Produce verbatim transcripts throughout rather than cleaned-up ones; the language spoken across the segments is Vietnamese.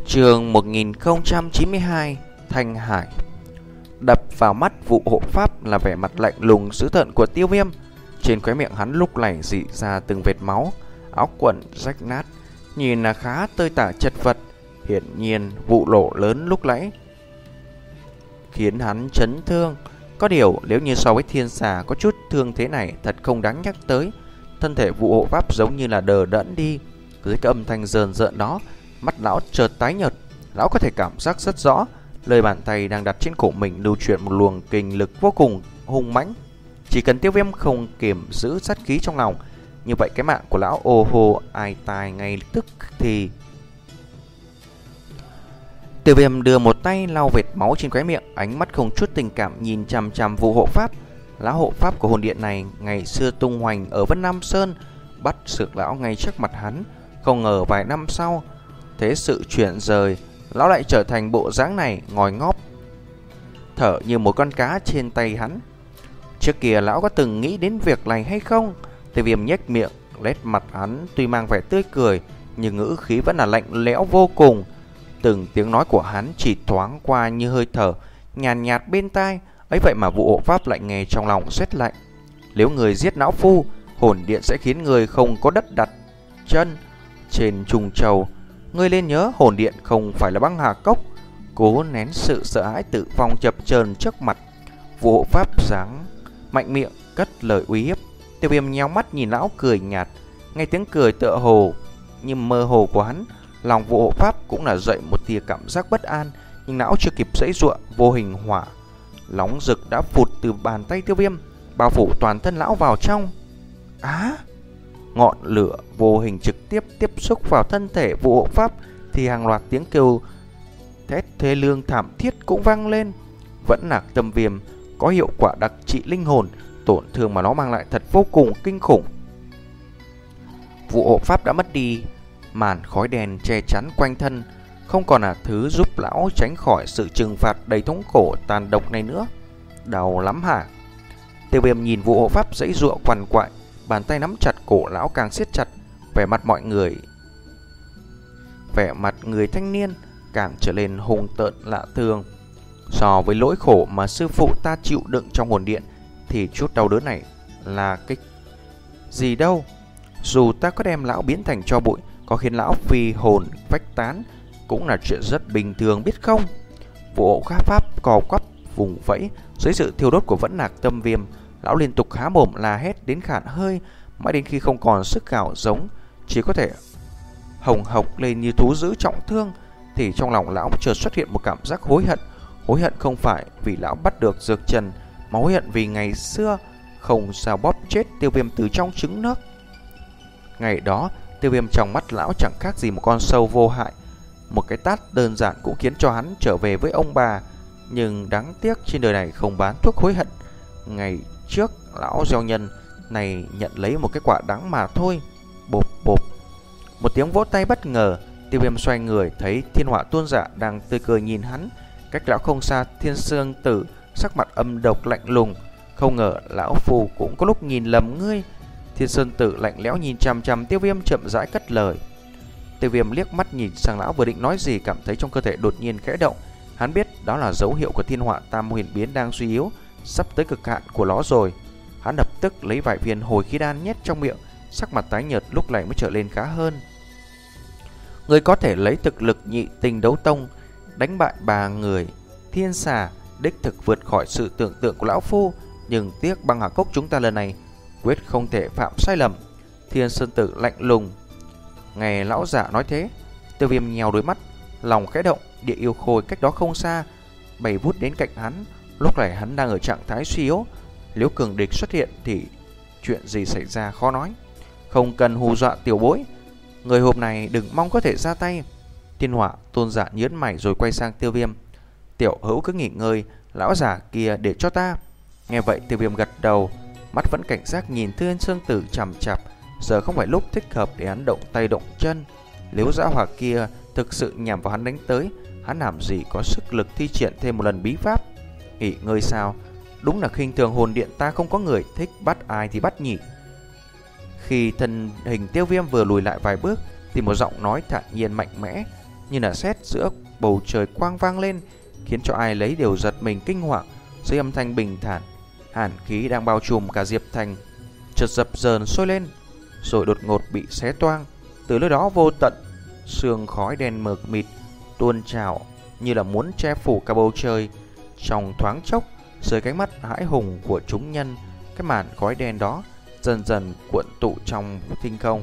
Chương một nghìn không trăm chín mươi hai, Thanh Hải. Đập vào mắt vụ hộ pháp là vẻ mặt lạnh lùng dữ tợn của Tiêu Viêm. Trên khóe miệng hắn lúc này rỉ ra từng vệt máu, áo quần rách nát, nhìn là khá tơi tả chật vật. Hiển nhiên vụ nổ lớn lúc nãy khiến hắn chấn thương. Có điều nếu như so với thiên xà có chút thương thế này thật không đáng nhắc tới. Thân thể vụ hộ pháp giống như là đờ đẫn đi. Dưới cái âm thanh rờn rợn đó, mắt lão chợt tái nhợt. Lão có thể cảm giác rất rõ lời bàn tay đang đặt trên cổ mình lưu chuyển một luồng kinh lực vô cùng hung mãnh. Chỉ cần Tiêu Viêm không kiềm giữ sát khí trong lòng, như vậy cái mạng của lão ô hô ai tai ngay tức thì. Tiêu Viêm đưa một tay lau vệt máu trên khóe miệng, ánh mắt không chút tình cảm nhìn chằm chằm vụ hộ pháp. Lão hộ pháp của hồn điện này ngày xưa tung hoành ở Vân Nam Sơn, bắt sược lão ngay trước mặt hắn. Không ngờ vài năm sau, thế sự chuyển rời, lão lại trở thành bộ dáng này, ngồi ngóp thở như một con cá trên tay hắn. Trước kia lão có từng nghĩ đến việc này hay không? Tiêu Viêm nhếch miệng, nét mặt hắn tuy mang vẻ tươi cười, nhưng ngữ khí vẫn là lạnh lẽo vô cùng. Từng tiếng nói của hắn chỉ thoáng qua như hơi thở nhàn nhạt, nhạt bên tai. Ấy vậy mà vụ hộ pháp lại nghe trong lòng rét lạnh. Nếu người giết lão phu, hồn điện sẽ khiến người không có đất đặt chân trên trùng châu. Ngươi nên nhớ hồn điện không phải là băng hà cốc. Cố nén sự sợ hãi tử vong chập chờn trước mặt, vụ hộ pháp giáng mạnh miệng cất lời uy hiếp. Tiêu Viêm nhéo mắt nhìn lão cười nhạt, nghe tiếng cười tựa hồ nhưng mơ hồ của hắn, lòng vụ hộ pháp cũng là dậy một tia cảm giác bất an. Nhưng lão chưa kịp giãy giụa, vô hình hỏa nóng rực đã phụt từ bàn tay Tiêu Viêm, bao phủ toàn thân lão vào trong. Á! À, ngọn lửa vô hình trực tiếp tiếp xúc vào thân thể vụ hộ pháp thì hàng loạt tiếng kêu thét thê lương thảm thiết cũng vang lên. Vẫn là tâm viêm có hiệu quả đặc trị linh hồn, tổn thương mà nó mang lại thật vô cùng kinh khủng. Vụ hộ pháp đã mất đi màn khói đen che chắn quanh thân, không còn là thứ giúp lão tránh khỏi sự trừng phạt đầy thống khổ tàn độc này nữa. Đau lắm hả? Tiêu Viêm nhìn vụ hộ pháp giãy giụa quằn quại, bàn tay nắm chặt cổ lão càng siết chặt. Vẻ mặt mọi người, vẻ mặt người thanh niên càng trở nên hung tợn lạ thường. So với nỗi khổ mà sư phụ ta chịu đựng trong hồn điện thì chút đau đớn này là cái gì đâu. Dù ta có đem lão biến thành tro bụi, có khiến lão phi hồn phách tán, cũng là chuyện rất bình thường biết không? Vụ hộ pháp cò quắp vùng vẫy dưới sự thiêu đốt của vẫn nạc tâm viêm. Lão liên tục há mồm la hét đến khản hơi, mãi đến khi không còn sức gào giống, chỉ có thể hồng hộc lên như thú dữ trọng thương, thì trong lòng lão chợt xuất hiện một cảm giác hối hận. Hối hận không phải vì lão bắt được dược trần, mà hối hận vì ngày xưa không sao bóp chết Tiêu Viêm từ trong trứng nước. Ngày đó Tiêu Viêm trong mắt lão chẳng khác gì một con sâu vô hại. Một cái tát đơn giản cũng khiến cho hắn trở về với ông bà. Nhưng đáng tiếc trên đời này không bán thuốc hối hận. Ngày trước lão gieo nhân này nhận lấy một cái quả đắng mà thôi. Bộp bộp, một tiếng vỗ tay bất ngờ. Tiêu Viêm xoay người thấy Thiên Hỏa Tôn Giả đang tươi cười nhìn hắn. Cách lão không xa, Thiên Sương Tử sắc mặt âm độc lạnh lùng. Không ngờ lão phù cũng có lúc nhìn lầm ngươi. Thiên Sơn Tử lạnh lẽo nhìn chằm chằm Tiêu Viêm, chậm rãi cất lời. Tiêu Viêm liếc mắt nhìn sang lão, vừa định nói gì cảm thấy trong cơ thể đột nhiên khẽ động. Hắn biết đó là dấu hiệu của Thiên Hỏa Tam Huyền Biến đang suy yếu, sắp tới cực hạn của nó rồi. Hắn lập tức lấy vài viên hồi khí đan nhét trong miệng, sắc mặt tái nhợt lúc này mới trở lên khá hơn. Người có thể lấy thực lực nhị tinh đấu tông đánh bại ba người thiên xà, đích thực vượt khỏi sự tưởng tượng của lão phu. Nhưng tiếc băng hà cốc chúng ta lần này quyết không thể phạm sai lầm. Thiên Sơn Tử lạnh lùng. Nghe lão giả nói thế, Tiêu Viêm nhèo đôi mắt, lòng khẽ động. Địa yêu khôi cách đó không xa bay vút đến cạnh hắn. Lúc này hắn đang ở trạng thái suy yếu, nếu cường địch xuất hiện thì chuyện gì xảy ra khó nói. Không cần hù dọa tiểu bối, người hộp này đừng mong có thể ra tay. Thiên Hỏa Tôn Giả nhớn mày rồi quay sang Tiêu Viêm. Tiểu hữu cứ nghỉ ngơi, lão giả kia để cho ta. Nghe vậy Tiêu Viêm gật đầu, mắt vẫn cảnh giác nhìn Thiên Sương Tử chằm chằm. Giờ không phải lúc thích hợp để hắn động tay động chân. Nếu dã hỏa kia thực sự nhằm vào hắn đánh tới, hắn làm gì có sức lực thi triển thêm một lần bí pháp. Nghỉ ngơi sao? Đúng là khinh thường hồn điện ta không có người thích bắt ai thì bắt nhỉ. Khi thân hình Tiêu Viêm vừa lùi lại vài bước thì một giọng nói thản nhiên mạnh mẽ như là sét giữa bầu trời quang vang lên, khiến cho ai lấy đều giật mình kinh hoàng. Dưới âm thanh bình thản, hàn khí đang bao trùm cả Diệp Thành chợt dập dờn sôi lên, rồi đột ngột bị xé toang. Từ nơi đó vô tận, sương khói đen mờ mịt tuôn trào như là muốn che phủ cả bầu trời. Trong thoáng chốc, dưới cái mắt hãi hùng của chúng nhân, cái màn khói đen đó dần dần cuộn tụ trong thinh không.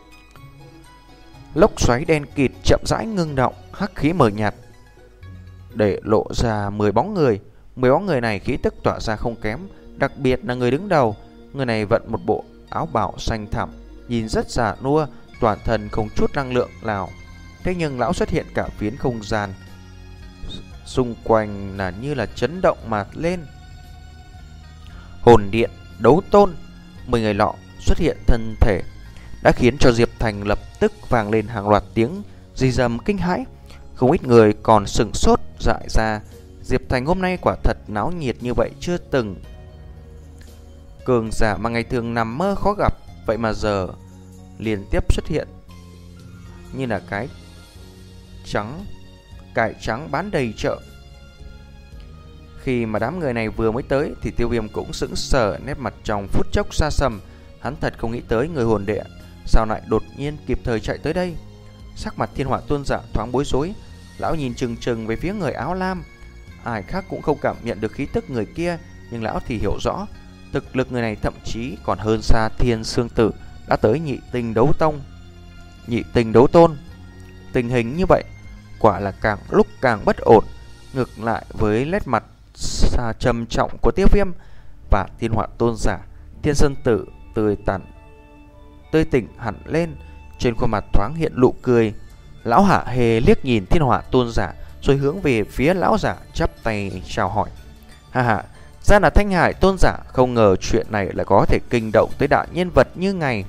Lốc xoáy đen kịt chậm rãi ngưng động, hắc khí mờ nhạt để lộ ra mười bóng người. Mười bóng người này khí tức tỏa ra không kém, đặc biệt là người đứng đầu. Người này vận một bộ áo bào xanh thẳm, nhìn rất già nua, toàn thân không chút năng lượng nào. Thế nhưng lão xuất hiện cả phiến không gian xung quanh là như là chấn động mà lên. Hồn điện đấu tôn, mười người lọ xuất hiện thân thể đã khiến cho Diệp Thành lập tức vang lên hàng loạt tiếng rì rầm kinh hãi. Không ít người còn sững sốt dại ra. Diệp Thành hôm nay quả thật náo nhiệt như vậy chưa từng. Cường giả mà ngày thường nằm mơ khó gặp, vậy mà giờ liên tiếp xuất hiện như là cái trắng cải trắng bán đầy chợ. Khi mà đám người này vừa mới tới thì Tiêu Viêm cũng sững sờ, nét mặt trong phút chốc xa sầm. Hắn thật không nghĩ tới người hồn điện sao lại đột nhiên kịp thời chạy tới đây. Sắc mặt Thiên Hỏa Tôn giả thoáng bối rối, lão nhìn chừng chừng về phía người áo lam. Ai khác cũng không cảm nhận được khí tức người kia, nhưng lão thì hiểu rõ thực lực người này thậm chí còn hơn xa Thiên Sương Tử đã tới nhị tinh đấu tông, nhị tinh đấu tôn. Tình hình như vậy quả là càng lúc càng bất ổn. Ngược lại với nét mặt xa trầm trọng của Tiêu Viêm và Thiên Hỏa Tôn giả, Thiên Sương Tử tươi tắn tươi tỉnh hẳn lên, trên khuôn mặt thoáng hiện nụ cười. Lão hạ hề liếc nhìn Thiên Hỏa Tôn giả, rồi hướng về phía lão giả chắp tay chào hỏi. Ha ha, ra là Thanh Hải Tôn giả, không ngờ chuyện này lại có thể kinh động tới đại nhân vật như ngài.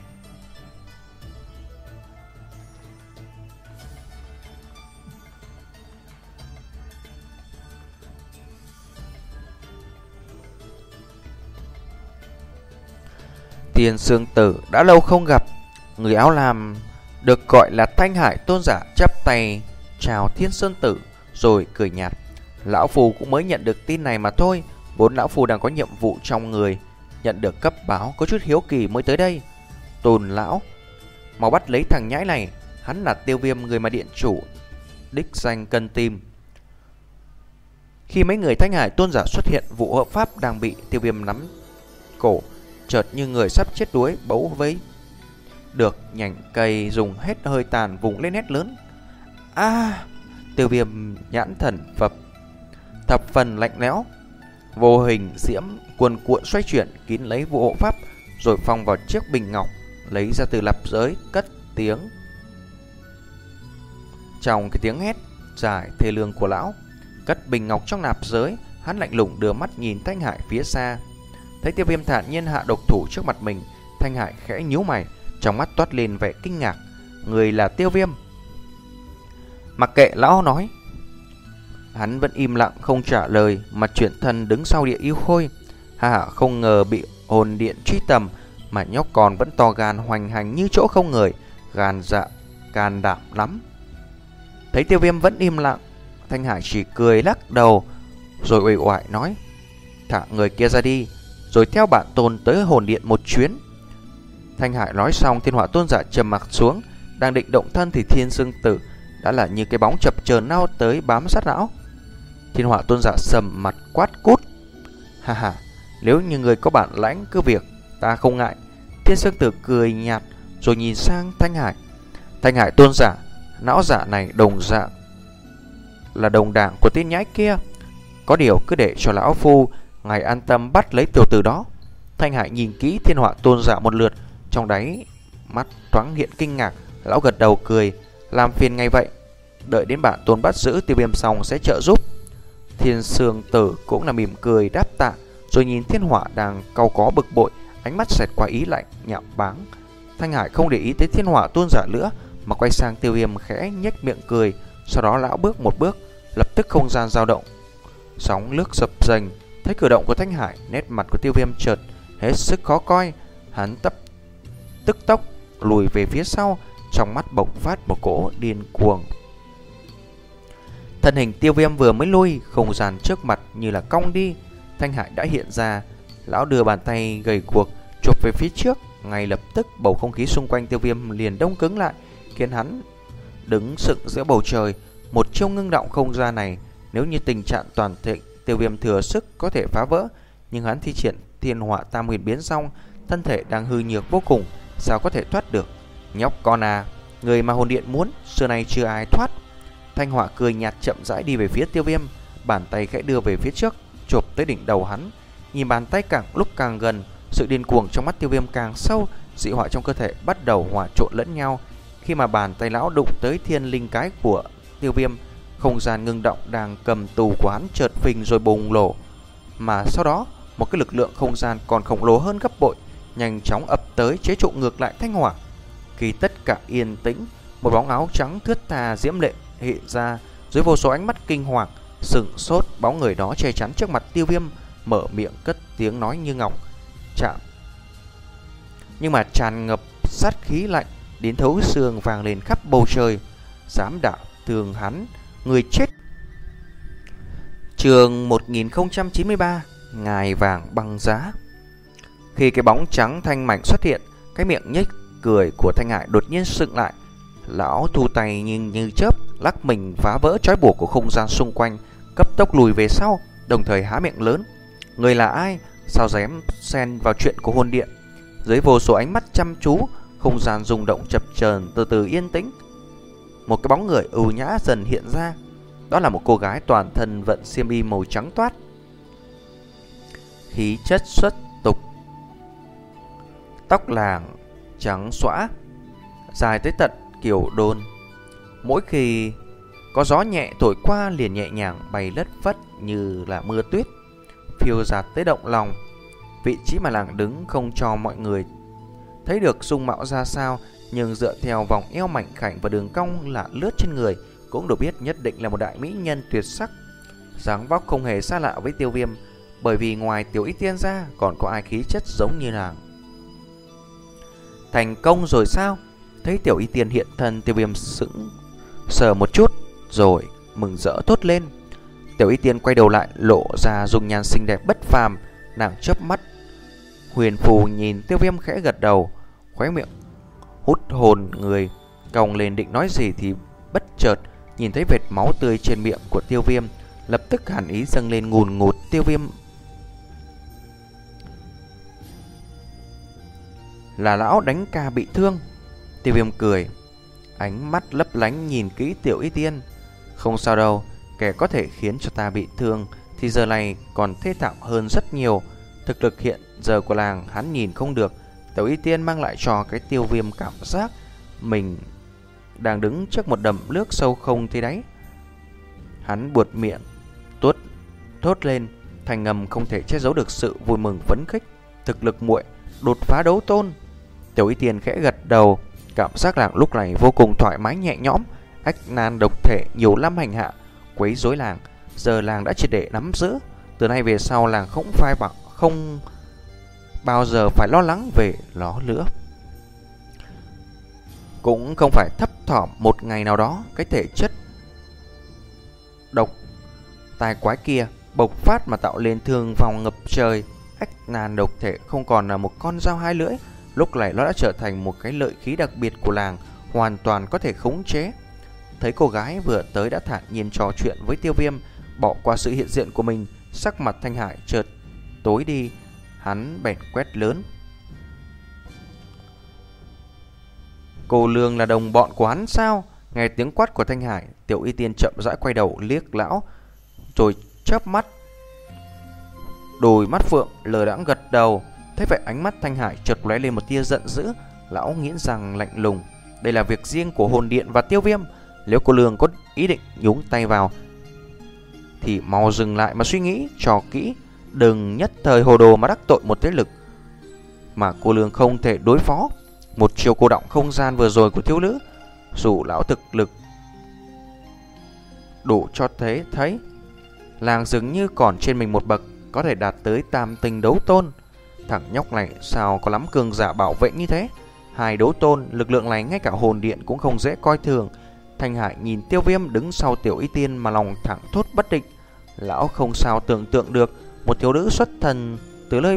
Thiên Sương Tử đã lâu không gặp. Người áo lam được gọi là Thanh Hải Tôn giả chắp tay chào Thiên Sương Tử rồi cười nhạt. Lão Phù cũng mới nhận được tin này mà thôi. Vốn lão Phù đang có nhiệm vụ trong người, nhận được cấp báo, có chút hiếu kỳ mới tới đây. Tôn lão, mau bắt lấy thằng nhãi này, hắn là Tiêu Viêm, người mà điện chủ đích danh cần tìm. Khi mấy người Thanh Hải Tôn giả xuất hiện, vụ hợp pháp đang bị Tiêu Viêm nắm cổ, chợt như người sắp chết đuối, bấu với được nhành cây dùng hết hơi tàn vùng lên hét lớn. A! À, Tiêu Viêm nhãn thần phập thập phần lạnh lẽo, vô hình diễm cuồn cuộn xoay chuyển kín lấy vụ hộ pháp, rồi phong vào chiếc bình ngọc lấy ra từ nạp giới, cất tiếng. Trong cái tiếng hét dài thê lương của lão, cất bình ngọc trong nạp giới, hắn lạnh lùng đưa mắt nhìn Thanh Hải phía xa. Thấy Tiêu Viêm thản nhiên hạ độc thủ trước mặt mình, Thanh Hải khẽ nhíu mày, trong mắt toát lên vẻ kinh ngạc. Người là Tiêu Viêm? Mặc kệ lão nói, hắn vẫn im lặng không trả lời, mà chuyển thân đứng sau Địa Yêu Khôi. Hà hà, không ngờ bị hồn điện truy tầm mà nhóc con vẫn to gan hoành hành như chỗ không người, gan dạ can đảm lắm. Thấy Tiêu Viêm vẫn im lặng, Thanh Hải chỉ cười lắc đầu, rồi uể oải nói: thả người kia ra đi, rồi theo bản tôn tới hồn điện một chuyến. Thanh Hải nói xong, Thiên Hỏa Tôn giả trầm mặc xuống, đang định động thân thì Thiên Sương Tử đã là như cái bóng chập chờn lao tới bám sát lão. Thiên Hỏa Tôn giả sầm mặt quát: cút! Ha ha, nếu như người có bản lãnh cứ việc, ta không ngại. Thiên Sương Tử cười nhạt rồi nhìn sang Thanh Hải. Thanh Hải Tôn giả, não giả này đồng dạng là đồng đảng của tên nhãi kia, có điều cứ để cho lão phu ngài an tâm bắt lấy tiểu tử đó. Thanh Hải nhìn kỹ Thiên Hỏa Tôn giả một lượt, trong đáy mắt thoáng hiện kinh ngạc. Lão gật đầu cười: làm phiền ngay vậy, đợi đến bản tôn bắt giữ Tiêu Viêm xong sẽ trợ giúp. Thiên Sương Tử cũng là mỉm cười đáp tạ, rồi nhìn Thiên Hỏa đang cau có bực bội, ánh mắt xẹt qua ý lạnh nhạo báng. Thanh Hải không để ý tới Thiên Hỏa Tôn giả nữa, mà quay sang Tiêu Viêm khẽ nhếch miệng cười. Sau đó lão bước một bước, lập tức không gian dao động, sóng nước dập dềnh. Thấy cử động của Thanh Hải, nét mặt của Tiêu Viêm chợt hết sức khó coi. Hắn tấp tức tốc lùi về phía sau, trong mắt bộc phát một cỗ điên cuồng. Thân hình Tiêu Viêm vừa mới lui, không gian trước mặt như là cong đi. Thanh Hải đã hiện ra. Lão đưa bàn tay gầy guộc chụp về phía trước. Ngay lập tức bầu không khí xung quanh Tiêu Viêm liền đông cứng lại, khiến hắn đứng sững giữa bầu trời. Một chiêu ngưng động không gian này, nếu như tình trạng toàn thịnh, Tiêu Viêm thừa sức có thể phá vỡ. Nhưng hắn thi triển Thiên Họa Tam Huyền biến xong, thân thể đang hư nhược vô cùng, sao có thể thoát được? Nhóc con à, người mà hồn điện muốn, xưa nay chưa ai thoát. Thanh Họa cười nhạt chậm rãi đi về phía Tiêu Viêm, bàn tay khẽ đưa về phía trước, chộp tới đỉnh đầu hắn. Nhìn bàn tay càng lúc càng gần, sự điên cuồng trong mắt Tiêu Viêm càng sâu, dị hỏa trong cơ thể bắt đầu hòa trộn lẫn nhau. Khi mà bàn tay lão đụng tới thiên linh cái của Tiêu Viêm, không gian ngưng động đang cầm tù của hắn chợt phình rồi bùng nổ, mà sau đó một cái lực lượng không gian còn khổng lồ hơn gấp bội nhanh chóng ập tới chế trụ ngược lại Thanh Hỏa. Khi tất cả yên tĩnh, một bóng áo trắng thướt tha diễm lệ hiện ra dưới vô số ánh mắt kinh hoàng. Sừng sốt, bóng người đó che chắn trước mặt Tiêu Viêm, mở miệng cất tiếng nói như ngọc chạm, nhưng mà tràn ngập sát khí lạnh đến thấu xương vang lên khắp bầu trời. Dám đả thương hắn, người chết. Chương một nghìn không trăm chín mươi ba, Ngài vàng băng giá. Khi cái bóng trắng thanh mảnh xuất hiện, cái miệng nhếch cười của Thanh Hải đột nhiên sững lại. Lão thu tay nhưng như chớp, lắc mình phá vỡ trói buộc của không gian xung quanh, cấp tốc lùi về sau, đồng thời há miệng lớn. Người là ai? Sao dám xen vào chuyện của hồn điện? Dưới vô số ánh mắt chăm chú, không gian rung động chập chờn, từ từ yên tĩnh. Một cái bóng người ưu nhã dần hiện ra. Đó là một cô gái toàn thân vận xiêm y màu trắng toát, khí chất xuất tục, tóc làng trắng xõa, dài tới tận kiểu đôn. Mỗi khi có gió nhẹ thổi qua liền nhẹ nhàng bay lất phất như là mưa tuyết, phiêu dạt tới động lòng. Vị trí mà làng đứng không cho mọi người thấy được dung mạo ra sao, nhưng dựa theo vòng eo mảnh khảnh và đường cong lạ lướt trên người cũng được biết nhất định là một đại mỹ nhân tuyệt sắc. Dáng vóc không hề xa lạ với Tiêu Viêm, bởi vì ngoài Tiểu Y Tiên ra còn có ai khí chất giống như nàng. Thành công rồi sao? Thấy Tiểu Y Tiên hiện thân, Tiêu Viêm sững sờ một chút rồi mừng rỡ thốt lên. Tiểu Y Tiên quay đầu lại, lộ ra dung nhan xinh đẹp bất phàm. Nàng chớp mắt huyền phù nhìn Tiêu Viêm khẽ gật đầu, khóe miệng hút hồn người cong lên định nói gì thì bất chợt nhìn thấy vệt máu tươi trên miệng của Tiêu Viêm, lập tức hàn ý dâng lên ngùn ngụt. Tiêu Viêm là lão đánh ca bị thương. Tiêu Viêm cười, ánh mắt lấp lánh nhìn kỹ Tiểu Y Tiên. Không sao đâu, kẻ có thể khiến cho ta bị thương thì giờ này còn thê thảm hơn rất nhiều. Thực lực hiện giờ của làng hắn nhìn không được. Tiểu Y Tiên mang lại cho cái Tiêu Viêm cảm giác mình đang đứng trước một đầm nước sâu không thấy đáy. Hắn buột miệng tuốt thốt lên, thành ngầm không thể che giấu được sự vui mừng phấn khích. Thực lực muội đột phá đấu tôn. Tiểu Y Tiên khẽ gật đầu, cảm giác làng lúc này vô cùng thoải mái nhẹ nhõm. Ách nan độc thể nhiều năm hành hạ quấy rối làng, giờ làng đã triệt để nắm giữ. Từ nay về sau làng không phải bảo không bao giờ phải lo lắng về nó nữa. Cũng không phải thấp thỏm một ngày nào đó cái thể chất độc tai quái kia bộc phát mà tạo lên thương vong ngập trời. Ách nan độc thể không còn là một con dao hai lưỡi, lúc này nó đã trở thành một cái lợi khí đặc biệt của làng, hoàn toàn có thể khống chế. Thấy cô gái vừa tới đã thản nhiên trò chuyện với Tiêu Viêm, bỏ qua sự hiện diện của mình, sắc mặt Thanh Hải chợt tối đi. Hắn bèn quét lớn. Cô Lương là đồng bọn của hắn sao? Nghe tiếng quát của Thanh Hải, Tiểu Y Tiên chậm rãi quay đầu liếc lão, rồi chớp mắt, đôi mắt phượng lờ đãng gật đầu. Thế vậy ánh mắt Thanh Hải chợt lóe lên một tia giận dữ. Lão nghiến răng lạnh lùng, đây là việc riêng của hồn điện và Tiêu Viêm. Nếu cô Lương có ý định nhúng tay vào thì mau dừng lại mà suy nghĩ cho kỹ, đừng nhất thời hồ đồ mà đắc tội một thế lực mà cô Lương không thể đối phó. Một chiều cô động không gian vừa rồi của thiếu nữ, dù lão thực lực đủ cho thế thấy, làng dường như còn trên mình một bậc, có thể đạt tới tam tinh đấu tôn. Thằng nhóc này sao có lắm cường giả bảo vệ như thế? Hai đấu tôn, lực lượng này ngay cả hồn điện cũng không dễ coi thường. Thanh Hải nhìn Tiêu Viêm đứng sau Tiểu Y Tiên mà lòng thẳng thốt bất định. Lão không sao tưởng tượng được một thiếu nữ xuất thần từ nơi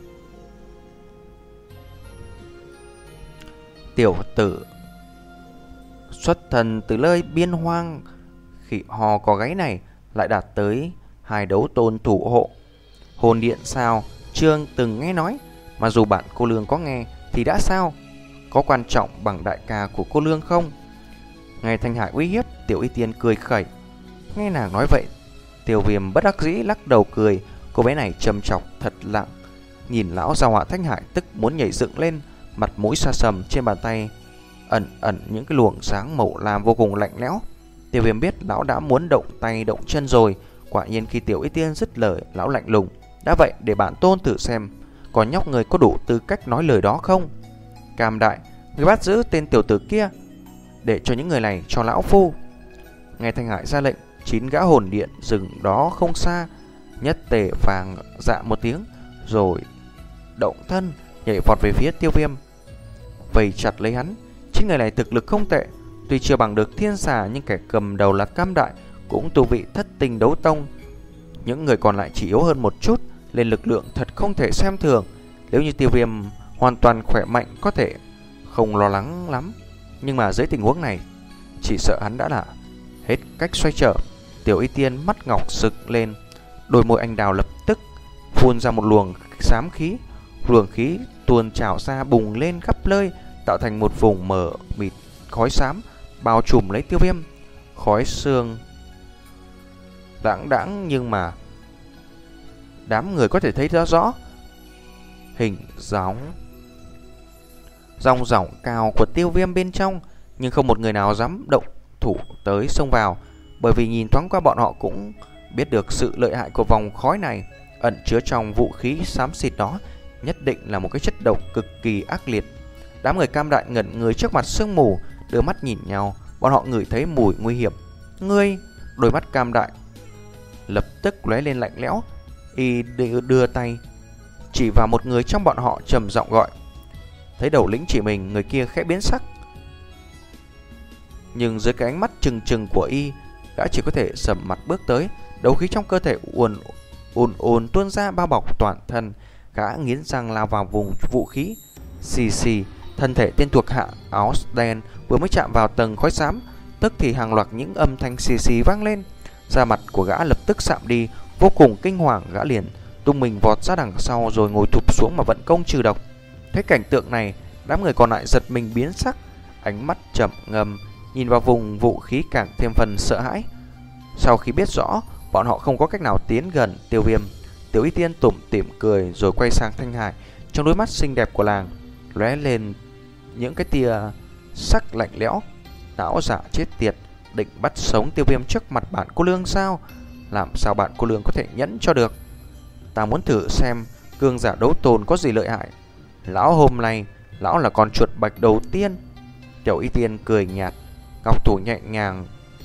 tiểu tử xuất thần từ nơi biên hoang khỉ hò có gáy này lại đạt tới hai đấu tôn thủ hộ. Hồn điện sao? Trương từng nghe nói, mà dù bạn cô lương có nghe thì đã sao? Có quan trọng bằng đại ca của cô lương không? Nghe Thanh Hải uy hiếp, Tiểu Y Tiên cười khẩy. Nghe nàng nói vậy, Tiêu Viêm bất đắc dĩ lắc đầu cười. Cô bé này trầm trọc thật lặng. Nhìn lão già họa Thanh Hải tức muốn nhảy dựng lên, mặt mũi xa sầm, trên bàn tay ẩn ẩn những cái luồng sáng màu lam vô cùng lạnh lẽo. Tiêu Viêm biết lão đã muốn động tay động chân rồi. Quả nhiên khi Tiểu Y Tiên dứt lời, lão lạnh lùng. Đã vậy, để bản tôn thử xem còn nhóc người có đủ tư cách nói lời đó không? Cam đại, người bắt giữ tên tiểu tử kia, để cho những người này cho lão phu. Nghe Thanh Hải ra lệnh, chín gã hồn điện dừng đó không xa, nhất tề vàng dạ một tiếng, rồi động thân nhảy vọt về phía Tiêu Viêm, vây chặt lấy hắn. Chín người này thực lực không tệ, tuy chưa bằng được thiên xà, nhưng kẻ cầm đầu là Cam đại cũng tu vị thất tình đấu tông. Những người còn lại chỉ yếu hơn một chút, lên lực lượng thật không thể xem thường. Nếu như Tiêu Viêm hoàn toàn khỏe mạnh có thể không lo lắng lắm, nhưng mà dưới tình huống này chỉ sợ hắn đã là hết cách xoay trở. Tiểu Y Tiên mắt ngọc sực lên, đôi môi anh đào lập tức phun ra một luồng xám khí. Luồng khí tuôn trào ra bùng lên khắp nơi, tạo thành một vùng mờ mịt khói xám bao trùm lấy Tiêu Viêm. Khói sương đãng đãng, nhưng mà đám người có thể thấy rõ rõ hình dáng dòng dòng cao của Tiêu Viêm bên trong, nhưng không một người nào dám động thủ tới xông vào, bởi vì nhìn thoáng qua bọn họ cũng biết được sự lợi hại của vòng khói này. Ẩn chứa trong vũ khí xám xịt đó nhất định là một cái chất độc cực kỳ ác liệt. Đám người Cam đại ngẩn người trước mặt sương mù, đưa mắt nhìn nhau, bọn họ ngửi thấy mùi nguy hiểm. Ngươi! Đôi mắt Cam đại lập tức lóe lên lạnh lẽo, y đưa, đưa tay chỉ vào một người trong bọn họ, trầm giọng gọi. Thấy đầu lĩnh chỉ mình, người kia khẽ biến sắc, nhưng dưới cái ánh mắt trừng trừng của y, gã chỉ có thể sầm mặt bước tới. Đấu khí trong cơ thể ùn ùn ùn tuôn ra bao bọc toàn thân. Gã nghiến răng lao vào vùng vũ khí. Xì xì, thân thể tên thuộc hạ áo đen vừa mới chạm vào tầng khói xám, tức thì hàng loạt những âm thanh xì xì vang lên. Da mặt của gã lập tức sạm đi, vô cùng kinh hoàng. Gã liền tung mình vọt ra đằng sau, rồi ngồi thụp xuống mà vận công trừ độc. Thấy cảnh tượng này, đám người còn lại giật mình biến sắc, ánh mắt trầm ngâm nhìn vào vùng vũ khí càng thêm phần sợ hãi. Sau khi biết rõ bọn họ không có cách nào tiến gần Tiêu Viêm, Tiểu Y Tiên tủm tỉm cười rồi quay sang Thanh Hải. Trong đôi mắt xinh đẹp của nàng lóe lên những cái tia sắc lạnh lẽo. Não giả chết tiệt, định bắt sống Tiêu Viêm trước mặt bạn cô lương sao? Làm sao bạn cô lương có thể nhẫn cho được? Ta muốn thử xem cường giả đấu tồn có gì lợi hại. Lão hôm nay, lão là con chuột bạch đầu tiên. Tiểu Y Tiên cười nhạt, ngọc thủ nhẹ nhàng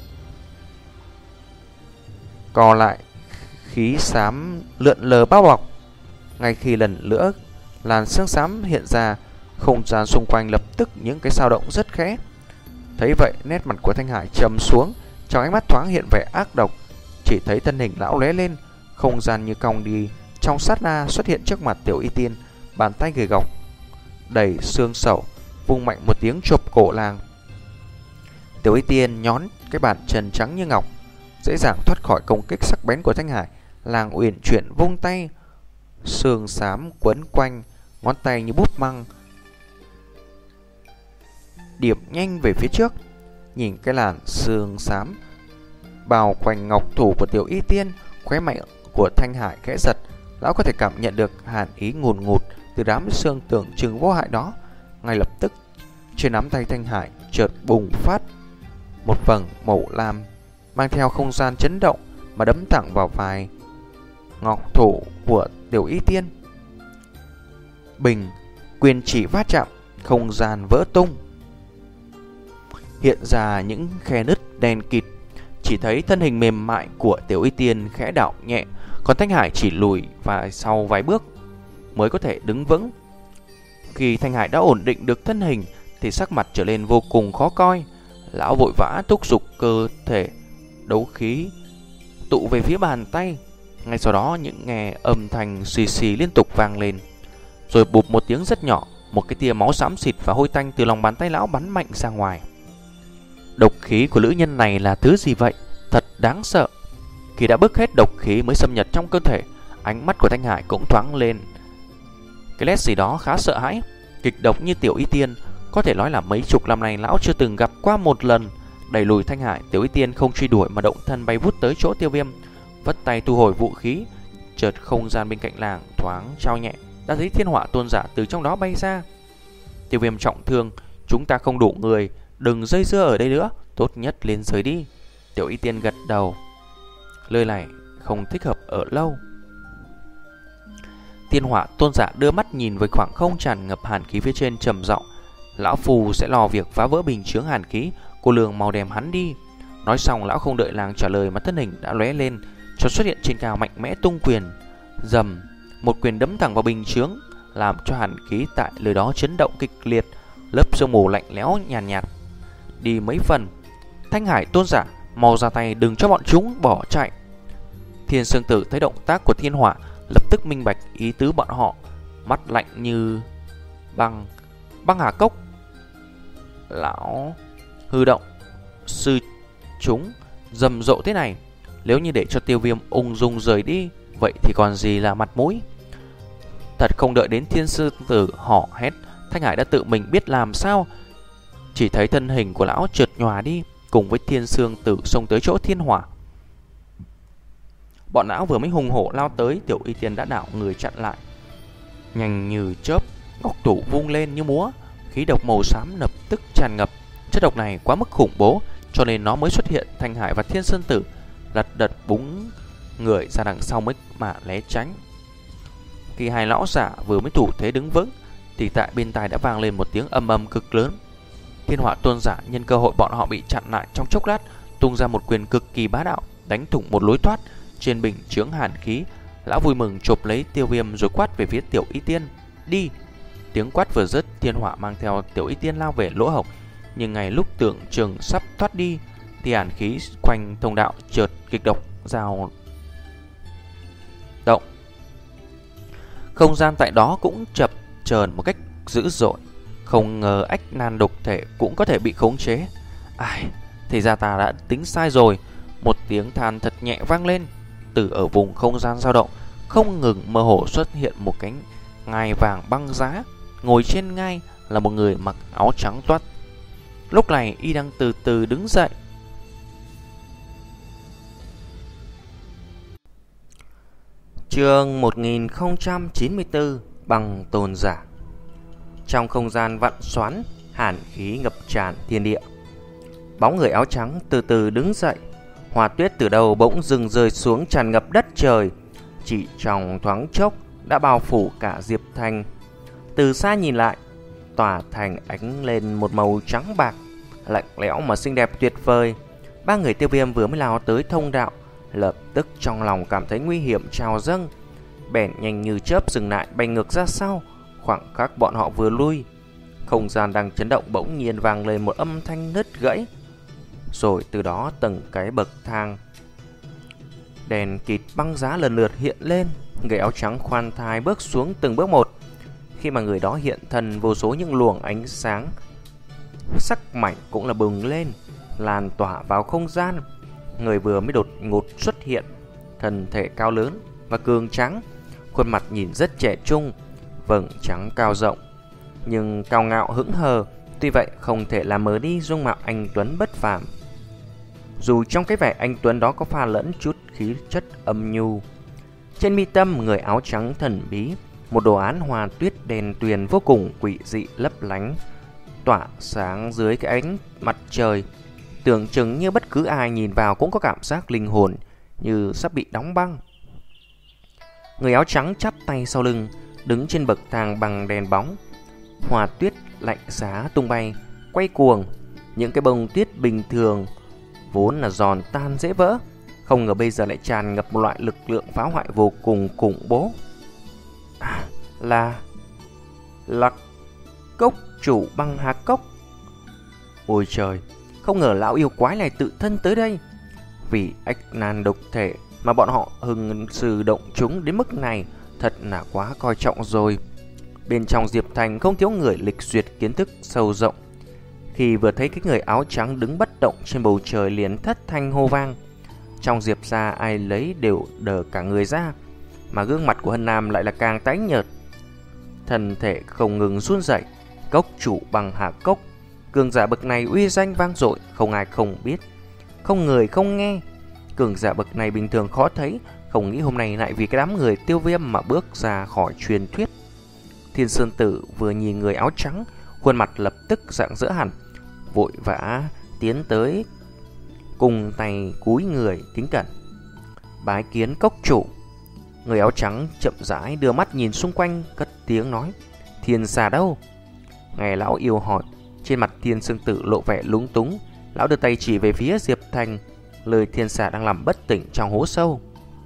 co lại, khí xám lượn lờ bao bọc. Ngay khi lần nữa làn sương xám hiện ra, không gian xung quanh lập tức những cái dao động rất khẽ. Thấy vậy, nét mặt của Thanh Hải trầm xuống, trong ánh mắt thoáng hiện vẻ ác độc. Chỉ thấy thân hình lão lóe lên, không gian như cong đi, trong sát na xuất hiện trước mặt Tiểu Y Tiên, bàn tay gầy gộc đầy xương sẩu, vung mạnh một tiếng chộp cổ làng. Tiểu Y Tiên nhón cái bàn chân trắng như ngọc, dễ dàng thoát khỏi công kích sắc bén của Thanh Hải. Làng uyển chuyển vung tay, sương xám quấn quanh ngón tay như bút măng, điểm nhanh về phía trước. Nhìn cái làn sương xám bao quanh ngọc thủ của Tiểu Y Tiên, khóe miệng của Thanh Hải khẽ giật. Lão có thể cảm nhận được hàn ý ngùn ngụt từ đám sương tưởng chừng vô hại đó. Ngay lập tức, trên nắm tay Thanh Hải chợt bùng phát một vầng màu lam, mang theo không gian chấn động mà đấm thẳng vào vai ngọc thủ của Tiểu Y Tiên. Bình, quyền chỉ va chạm, không gian vỡ tung, hiện ra những khe nứt đen kịt. Chỉ thấy thân hình mềm mại của Tiểu Y Tiên khẽ đảo nhẹ, còn Thanh Hải chỉ lùi và sau vài bước mới có thể đứng vững. Khi Thanh Hải đã ổn định được thân hình thì sắc mặt trở lên vô cùng khó coi. Lão vội vã thúc giục cơ thể đấu khí tụ về phía bàn tay. Ngay sau đó những nghe âm thanh xì xì liên tục vang lên. Rồi bụp một tiếng rất nhỏ, một cái tia máu xám xịt và hôi tanh từ lòng bàn tay lão bắn mạnh ra ngoài. Độc khí của nữ nhân này là thứ gì vậy? Thật đáng sợ. Khi đã bức hết độc khí mới xâm nhập trong cơ thể, ánh mắt của Thanh Hải cũng thoáng lên cái nét gì đó khá sợ hãi. Kịch độc như Tiểu Y Tiên, có thể nói là mấy chục năm nay lão chưa từng gặp qua một lần. Đẩy lùi Thanh Hải, Tiểu Y Tiên không truy đuổi mà động thân bay vút tới chỗ Tiêu Viêm, vất tay thu hồi vũ khí. Chợt không gian bên cạnh làng thoáng trao nhẹ, đã thấy Thiên Hỏa Tôn Giả từ trong đó bay ra. Tiêu Viêm trọng thương, chúng ta không đủ người, đừng dây dưa ở đây nữa, tốt nhất lên rời đi. Tiểu Y Tiên gật đầu, lời này không thích hợp ở lâu. Thiên Hỏa Tôn Giả đưa mắt nhìn về khoảng không tràn ngập hàn khí phía trên, trầm giọng: lão phù sẽ lo việc phá vỡ bình chướng hàn khí, cô lường màu đem hắn đi. Nói xong lão không đợi làng trả lời mà thân hình đã lóe lên, cho xuất hiện trên cao, mạnh mẽ tung quyền. Dầm, một quyền đấm thẳng vào bình chướng, làm cho hàn khí tại nơi đó chấn động kịch liệt, lớp sương mù lạnh lẽo nhàn nhạt, nhạt đi mấy phần. Thanh Hải Tôn Giả, mau ra tay, đừng cho bọn chúng bỏ chạy. Thiên Sương Tử thấy động tác của Thiên Hỏa, lập tức minh bạch ý tứ bọn họ, mắt lạnh như băng. Băng Hà Cốc, lão hư động sư chúng rầm rộ thế này, nếu như để cho Tiêu Viêm ung dung rời đi, vậy thì còn gì là mặt mũi. Thật không đợi đến Thiên Sư Tử họ hét, Thanh Hải đã tự mình biết làm sao. Chỉ thấy thân hình của lão trượt nhòa đi, cùng với Thiên Sương Tử xông tới chỗ Thiên Hỏa. Bọn lão vừa mới hùng hổ lao tới, Tiểu Y Tiên đã đảo người chặn lại. Nhanh như chớp, ngọc thủ vung lên như múa, khí độc màu xám lập tức tràn ngập. Chất độc này quá mức khủng bố, cho nên nó mới xuất hiện. Thanh Hải và Thiên Sơn Tử lật đật búng người ra đằng sau mới mà né tránh. Khi hai lão giả vừa mới thủ thế đứng vững, thì tại bên tai đã vang lên một tiếng âm âm cực lớn. Thiên Hỏa Tôn Giả nhân cơ hội bọn họ bị chặn lại trong chốc lát, tung ra một quyền cực kỳ bá đạo, đánh thủng một lối thoát trên bình chướng hàn khí. Lão vui mừng chộp lấy Tiêu Viêm rồi quát về phía Tiểu Y Tiên: đi! Tiếng quát vừa dứt, Thiên Hỏa mang theo Tiểu Y Tiên lao về lỗ hổng. Nhưng ngay lúc tưởng chừng sắp thoát đi, thì hàn khí quanh thông đạo chợt kịch độc dao động. Không gian tại đó cũng chập chờn một cách dữ dội. Không ngờ ách nan độc thể cũng có thể bị khống chế. Ai, thì ra ta đã tính sai rồi. Một tiếng than thật nhẹ vang lên. Từ ở vùng không gian dao động, không ngừng mơ hồ xuất hiện một cánh ngai vàng băng giá. Ngồi trên ngai là một người mặc áo trắng toát. Lúc này y đang từ từ đứng dậy. Chương một nghìn không trăm chín mươi tư, Băng Tôn Giả. Trong không gian vặn xoắn, hàn khí ngập tràn thiên địa. Bóng người áo trắng từ từ đứng dậy. Hoa tuyết từ đầu bỗng dừng rơi xuống, tràn ngập đất trời. Chỉ trong thoáng chốc đã bao phủ cả Diệp Thành. Từ xa nhìn lại, tòa thành ánh lên một màu trắng bạc, lạnh lẽo mà xinh đẹp tuyệt vời. Ba người Tiêu Viêm vừa mới lao tới thông đạo, lập tức trong lòng cảm thấy nguy hiểm trào dâng, bèn nhanh như chớp dừng lại, bay ngược ra sau. Khoảng khắc bọn họ vừa lui, không gian đang chấn động bỗng nhiên vang lên một âm thanh nứt gãy. Rồi từ đó từng cái bậc thang đèn kịt băng giá lần lượt hiện lên. Người áo trắng khoan thai bước xuống từng bước một. Khi mà người đó hiện thân, vô số những luồng ánh sáng sắc mảnh cũng là bừng lên, lan tỏa vào không gian. Người vừa mới đột ngột xuất hiện, thân thể cao lớn và cường tráng, khuôn mặt nhìn rất trẻ trung, vầng trắng cao rộng nhưng cao ngạo hững hờ. Tuy vậy không thể làm mờ đi dung mạo anh tuấn bất phàm, dù trong cái vẻ anh tuấn đó có pha lẫn chút khí chất âm nhu. Trên mi tâm người áo trắng thần bí, một đồ án hoa tuyết đen tuyền vô cùng quỷ dị lấp lánh, tỏa sáng dưới cái ánh mặt trời, tưởng chừng như bất cứ ai nhìn vào cũng có cảm giác linh hồn như sắp bị đóng băng. Người áo trắng chắp tay sau lưng, đứng trên bậc thang bằng đèn bóng. Hoa tuyết lạnh giá tung bay, quay cuồng. Những cái bông tuyết bình thường vốn là giòn tan dễ vỡ, không ngờ bây giờ lại tràn ngập một loại lực lượng phá hoại vô cùng khủng bố. À, là là cốc chủ Băng Hà Cốc. Ôi trời, Không ngờ lão yêu quái này tự thân tới đây. Vì ách nan độc thể mà bọn họ hừng sử động chúng đến mức này, thật là quá coi trọng rồi. Bên trong Diệp Thành không thiếu người lịch duyệt kiến thức sâu rộng. Khi vừa thấy cái người áo trắng đứng bất động trên bầu trời liền thất thanh hô vang. Trong Diệp gia ai lấy đều đờ cả người ra, mà gương mặt của Hân Nam lại là càng tái nhợt. Thân thể không ngừng run rẩy. Cốc chủ Bằng Hà Cốc, cường giả bậc này uy danh vang dội, không ai không biết, không người không nghe. Cường giả bậc này bình thường khó thấy, không nghĩ hôm nay lại vì cái đám người Tiêu Viêm mà bước ra khỏi truyền thuyết. Thiên Sơn Tử vừa nhìn người áo trắng, khuôn mặt lập tức rạng rỡ hẳn, vội vã tiến tới, cùng tay cúi người kính cẩn bái kiến cốc chủ. Người áo trắng chậm rãi đưa mắt nhìn xung quanh, cất tiếng nói: Thiên xà đâu? Nghe lão yêu hỏi, trên mặt Thiên Sơn Tử lộ vẻ lúng túng. Lão đưa tay chỉ về phía Diệp Thành, lời thiên xà đang nằm bất tỉnh trong hố sâu.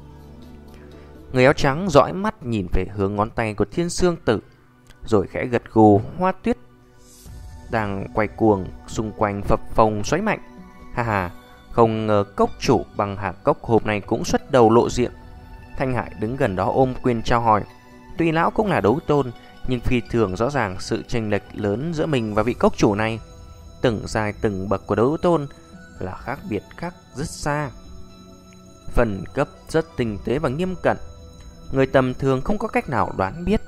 Người áo trắng dõi mắt nhìn về hướng ngón tay của Thiên Sơn Tử, rồi khẽ gật gù. Hoa tuyết đang quay cuồng xung quanh phập phồng xoáy mạnh. Ha ha, không ngờ cốc chủ Bằng Hà Cốc hôm nay cũng xuất đầu lộ diện. Thanh Hải đứng gần đó ôm quyền trao hỏi. Tuy lão cũng là đấu tôn, nhưng phi thường rõ ràng sự chênh lệch lớn giữa mình và vị cốc chủ này. Từng dài từng bậc của đấu tôn là khác biệt khác rất xa, phần cấp rất tinh tế và nghiêm cẩn, người tầm thường không có cách nào đoán biết.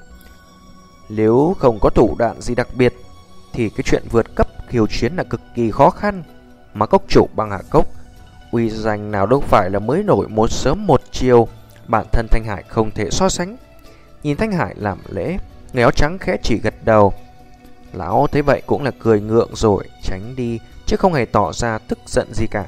Nếu không có thủ đoạn gì đặc biệt thì cái chuyện vượt cấp khiêu chiến là cực kỳ khó khăn. Mà cốc chủ Bằng Hà Cốc uy danh nào đâu phải là mới nổi một sớm một chiều, bản thân Thanh Hải không thể so sánh. Nhìn Thanh Hải làm lễ, người áo trắng khẽ chỉ gật đầu. Lão thấy vậy cũng là cười ngượng rồi tránh đi, chứ không hề tỏ ra tức giận gì cả.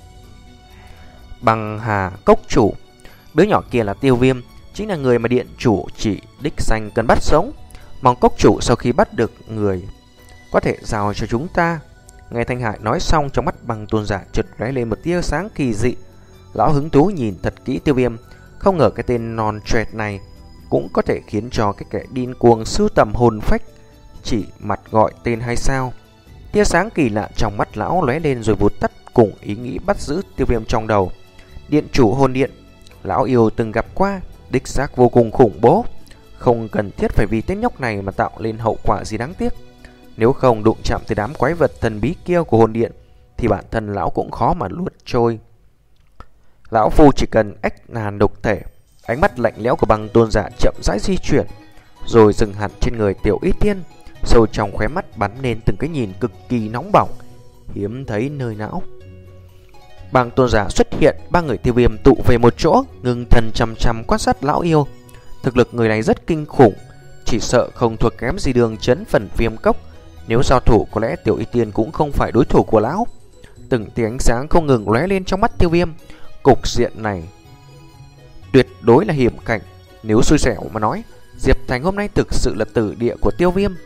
Bằng Hà Cốc chủ, đứa nhỏ kia là Tiêu Viêm, chính là người mà điện chủ chỉ đích danh cần bắt sống. Mong cốc chủ sau khi bắt được người có thể giao cho chúng ta. Nghe Thanh Hải nói xong, trong mắt Bằng Tôn giả chợt lóe lên một tia sáng kỳ dị. Lão hứng thú nhìn thật kỹ Tiêu Viêm, không ngờ cái tên non trẻ này cũng có thể khiến cho cái kẻ điên cuồng sưu tầm hồn phách chỉ mặt gọi tên hay sao. Tia sáng kỳ lạ trong mắt lão lóe lên rồi vụt tắt, cùng ý nghĩ bắt giữ Tiêu Viêm trong đầu. Điện chủ hồn điện, lão yêu từng gặp qua, đích xác vô cùng khủng bố. Không cần thiết phải vì tên nhóc này mà tạo lên hậu quả gì đáng tiếc. Nếu không đụng chạm tới đám quái vật thần bí kia của hồn điện thì bản thân lão cũng khó mà luốt trôi. Lão phu chỉ cần ách nàn độc thể. Ánh mắt lạnh lẽo của Băng Tôn giả chậm rãi di chuyển, rồi dừng hẳn trên người Tiểu Y Tiên. Sâu trong khóe mắt bắn lên từng cái nhìn cực kỳ nóng bỏng, hiếm thấy nơi não. Băng Tôn giả xuất hiện, ba người Tiêu Viêm tụ về một chỗ, ngưng thần chăm chăm quan sát lão yêu. Thực lực người này rất kinh khủng, chỉ sợ không thua kém gì Đường Chấn Phần Viêm Cốc. Nếu giao thủ có lẽ Tiểu Y Tiên cũng không phải đối thủ của lão. Từng tia ánh sáng không ngừng lóe lên trong mắt Tiêu Viêm. Cục diện này tuyệt đối là hiểm cảnh. Nếu xui xẻo mà nói, Diệp Thành hôm nay thực sự là tử địa của Tiêu Viêm.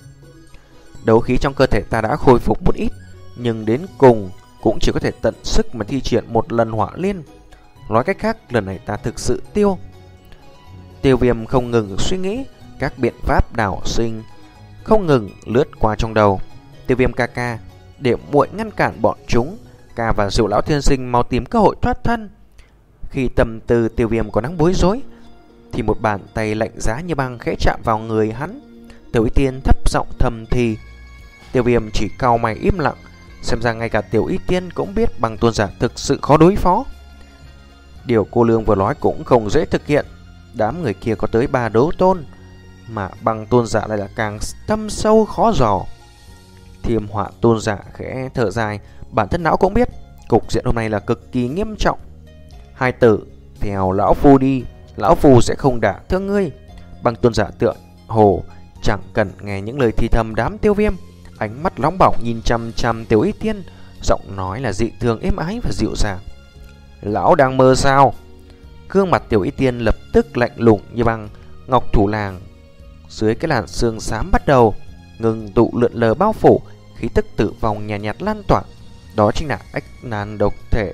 Đấu khí trong cơ thể ta đã khôi phục một ít, nhưng đến cùng cũng chỉ có thể tận sức mà thi triển một lần hỏa liên. Nói cách khác, lần này ta thực sự tiêu. Tiêu Viêm không ngừng suy nghĩ các biện pháp đảo sinh, không ngừng lướt qua trong đầu. Tiêu Viêm ca ca, để muội ngăn cản bọn chúng, ca và Diệu lão thiên sinh mau tìm cơ hội thoát thân. Khi tâm tư Tiêu Viêm có đang bối rối thì một bàn tay lạnh giá như băng khẽ chạm vào người hắn. Tiểu Y Tiên thấp giọng thầm thì. Tiêu Viêm chỉ cau mày im lặng. Xem ra ngay cả Tiểu Y Tiên cũng biết Băng Tôn giả thực sự khó đối phó. Điều cô Lương vừa nói cũng không dễ thực hiện. Đám người kia có tới ba đấu tôn, mà Băng Tôn giả lại là càng thâm sâu khó dò. Thiềm Hỏa Tôn giả khẽ thở dài. Bản thân lão cũng biết cục diện hôm nay là cực kỳ nghiêm trọng. Hai tử, theo lão phu đi, lão phu sẽ không đả thương ngươi. Băng Tôn giả tựa hồ chẳng cần nghe những lời thì thầm đám Tiêu Viêm, ánh mắt nóng bỏng nhìn chăm chăm Tiểu Y Tiên, giọng nói là dị thường êm ái và dịu dàng. Lão đang mơ sao? Gương mặt Tiểu Y Tiên lập tức lạnh lùng như băng. Ngọc thủ làng dưới cái làn sương xám bắt đầu ngừng tụ lượn lờ bao phủ, khí tức tử vong nhạt nhạt lan tỏa. Đó chính là ách nan độc thể.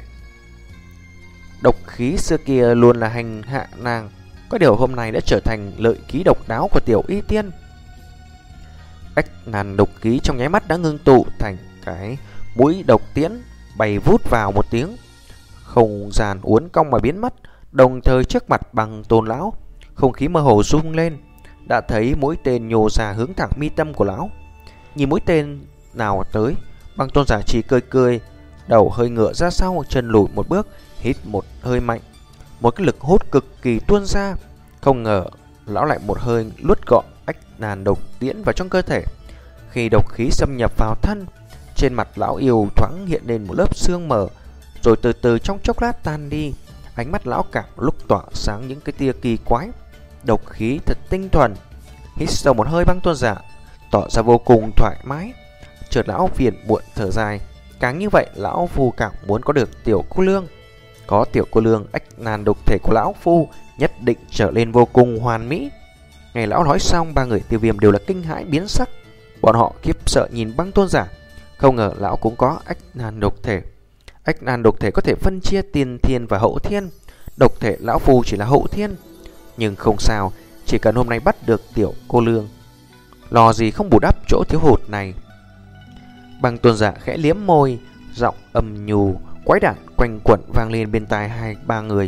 Độc khí xưa kia luôn là hành hạ nàng, có điều hôm nay đã trở thành lợi khí độc đáo của Tiểu Y Tiên. Ách nan độc khí trong nháy mắt đã ngưng tụ thành cái mũi độc tiễn bay vút vào một tiếng, không gian uốn cong mà biến mất. Đồng thời trước mặt Băng Tôn lão, không khí mơ hồ rung lên, đã thấy mũi tên nhô ra hướng thẳng mi tâm của lão. Nhìn mũi tên nào tới, Băng Tôn giả chỉ cười cười, đầu hơi ngựa ra sau, chân lùi một bước, hít một hơi mạnh. Một cái lực hút cực kỳ tuôn ra. Không ngờ lão lại một hơi luốt gọn ách nàn độc tiễn vào trong cơ thể. Khi độc khí xâm nhập vào thân, trên mặt lão yêu thoáng hiện lên một lớp sương mờ, rồi từ từ trong chốc lát tan đi. Ánh mắt lão càng lúc tỏa sáng những cái tia kỳ quái. Độc khí thật tinh thuần. Hít sâu một hơi, Băng Tôn giả tỏ ra vô cùng thoải mái. Chợt lão phiền muộn thở dài. Càng như vậy, lão phu càng muốn có được tiểu cô lương. Có tiểu cô lương, ách nan độc thể của lão phu nhất định trở lên vô cùng hoàn mỹ. Ngày lão nói xong, ba người Tiêu Viêm đều là kinh hãi biến sắc. Bọn họ khiếp sợ nhìn Băng Tôn giả. Không ngờ lão cũng có ách nan độc thể. Ách nan độc thể có thể phân chia tiền thiên và hậu thiên. Độc thể lão phu chỉ là hậu thiên. Nhưng không sao, chỉ cần hôm nay bắt được tiểu cô lương, lo gì không bù đắp chỗ thiếu hụt này. Băng Tôn giả khẽ liếm môi, giọng âm nhu quái đản quanh quẩn vang lên bên tai hai ba người.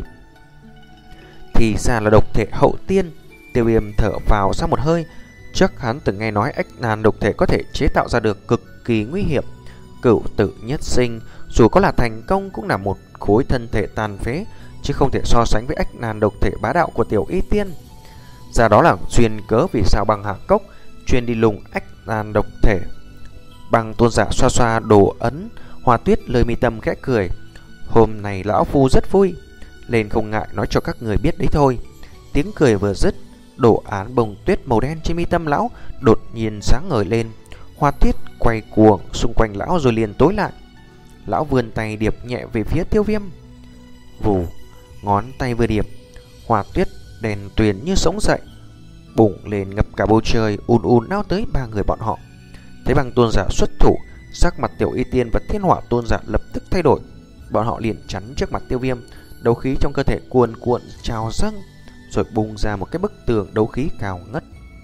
Thì ra là độc thể hậu tiên. Tiêu Viêm thở vào ra một hơi. Trước hắn từng nghe nói ách nan độc thể có thể chế tạo ra được cực kỳ nguy hiểm, cửu tử nhất sinh. Dù có là thành công cũng là một khối thân thể tàn phế, chứ không thể so sánh với ách nan độc thể bá đạo của tiểu y tiên. Ra đó là duyên cớ vì sao Băng Hà Cốc chuyên đi lùng ách nan độc thể. Băng Tôn giả xoa xoa đồ ấn Hoa Tuyết, lời mi tâm khẽ cười. Hôm nay lão phu rất vui, lên không ngại nói cho các người biết đấy thôi. Tiếng cười vừa dứt, đồ án bông tuyết màu đen trên mi tâm lão đột nhiên sáng ngời lên. Hoa Tuyết quay cuồng xung quanh lão rồi liền tối lại. Lão vươn tay điệp nhẹ về phía Tiêu Viêm. Vù, ngón tay vừa điệp, Hoa Tuyết đèn tuyền như sống dậy, bùng lên ngập cả bầu trời, ùn ùn lao tới ba người bọn họ. Thấy Băng Tôn giả xuất thủ, sắc mặt tiểu y tiên và Thiên Hỏa Tôn giả lập tức thay đổi. Bọn họ liền chắn trước mặt Tiêu Viêm. Đấu khí trong cơ thể cuồn cuộn trào dâng, rồi bùng ra một cái bức tường đấu khí cao ngất.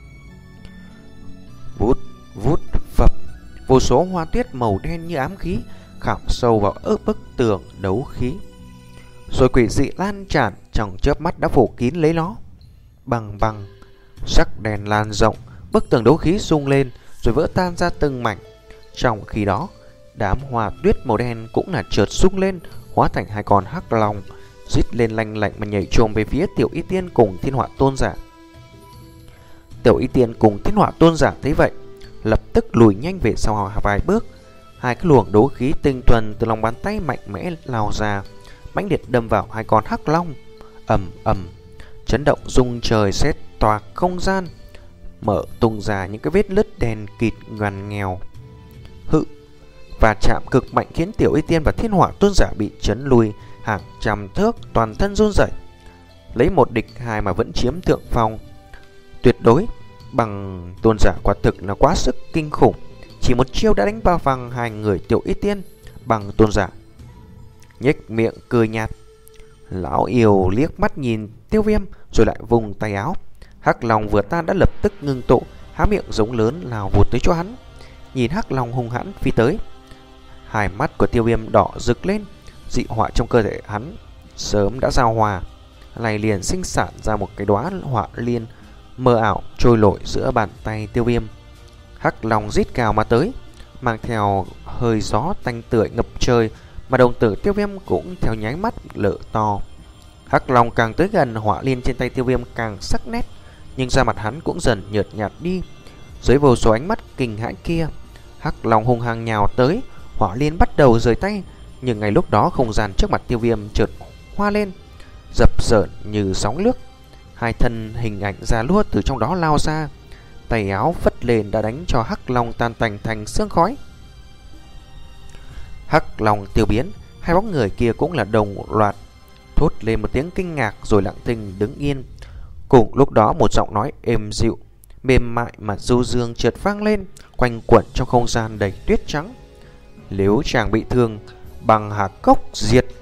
Vút vút phập, vô số hoa tuyết màu đen như ám khí khảm sâu vào ức bức tường đấu khí, rồi quỷ dị lan tràn, trong chớp mắt đã phủ kín lấy nó. Bằng bằng, sắc đèn lan rộng, bức tường đấu khí rung lên rồi vỡ tan ra từng mảnh. Trong khi đó, đám hoa tuyết màu đen cũng là chợt rung lên, hóa thành hai con hắc long, rít lên lanh lạnh mà nhảy trồm về phía tiểu y tiên cùng Thiên Hỏa Tôn giả. Tiểu y tiên cùng Thiên Hỏa Tôn giả thấy vậy, lập tức lùi nhanh về sau vài bước. Hai cái luồng đấu khí tinh thuần từ lòng bàn tay mạnh mẽ lao ra, mãnh liệt đâm vào hai con hắc long. Ầm ầm, chấn động rung trời sét toạc không gian, mở tung ra những cái vết nứt đen kịt ngoằn nghèo. Hự, và chạm cực mạnh khiến tiểu y tiên và Thiên Hỏa Tôn giả bị chấn lùi hàng trăm thước, toàn thân run rẩy. Lấy một địch hai mà vẫn chiếm thượng phong tuyệt đối. Bằng Tôn giả quả thực là quá sức kinh khủng, chỉ một chiêu đã đánh bao văng hai người tiểu y tiên. Bằng Tôn giả nhếch miệng cười nhạt. Lão yêu liếc mắt nhìn Tiêu Viêm rồi lại vùng tay áo. Hắc long vừa tan đã lập tức ngưng tụ, há miệng giống lớn lao vụt tới chỗ hắn. Nhìn hắc long hung hãn phi tới, hai mắt của Tiêu Viêm đỏ rực lên. Dị hỏa trong cơ thể hắn sớm đã giao hòa, này liền sinh sản ra một cái đóa hỏa liên mơ ảo trôi nổi giữa bàn tay Tiêu Viêm. Hắc long rít cào mà tới, mang theo hơi gió tanh tưởi ngập trời, mà đồng tử Tiêu Viêm cũng theo nháy mắt lở to. Hắc long càng tới gần, hỏa liên trên tay Tiêu Viêm càng sắc nét, nhưng da mặt hắn cũng dần nhợt nhạt đi. Dưới vô số ánh mắt kinh hãi kia, Hắc long hung hăng nhào tới, hỏa liên bắt đầu rời tay. Nhưng ngay lúc đó không gian trước mặt Tiêu Viêm chợt hoa lên, dập dờn như sóng nước. Hai thân hình ảnh già lua từ trong đó lao ra, tay áo phất lên đã đánh cho hắc long tan tành thành sương khói. Hắc long tiêu biến, hai bóng người kia cũng là đồng loạt thốt lên một tiếng kinh ngạc rồi lặng thinh đứng yên. Cùng lúc đó một giọng nói êm dịu, mềm mại mà du dương chợt vang lên, quanh quẩn trong không gian đầy tuyết trắng. Nếu chàng bị thương, Bằng Hà Cốc diệt.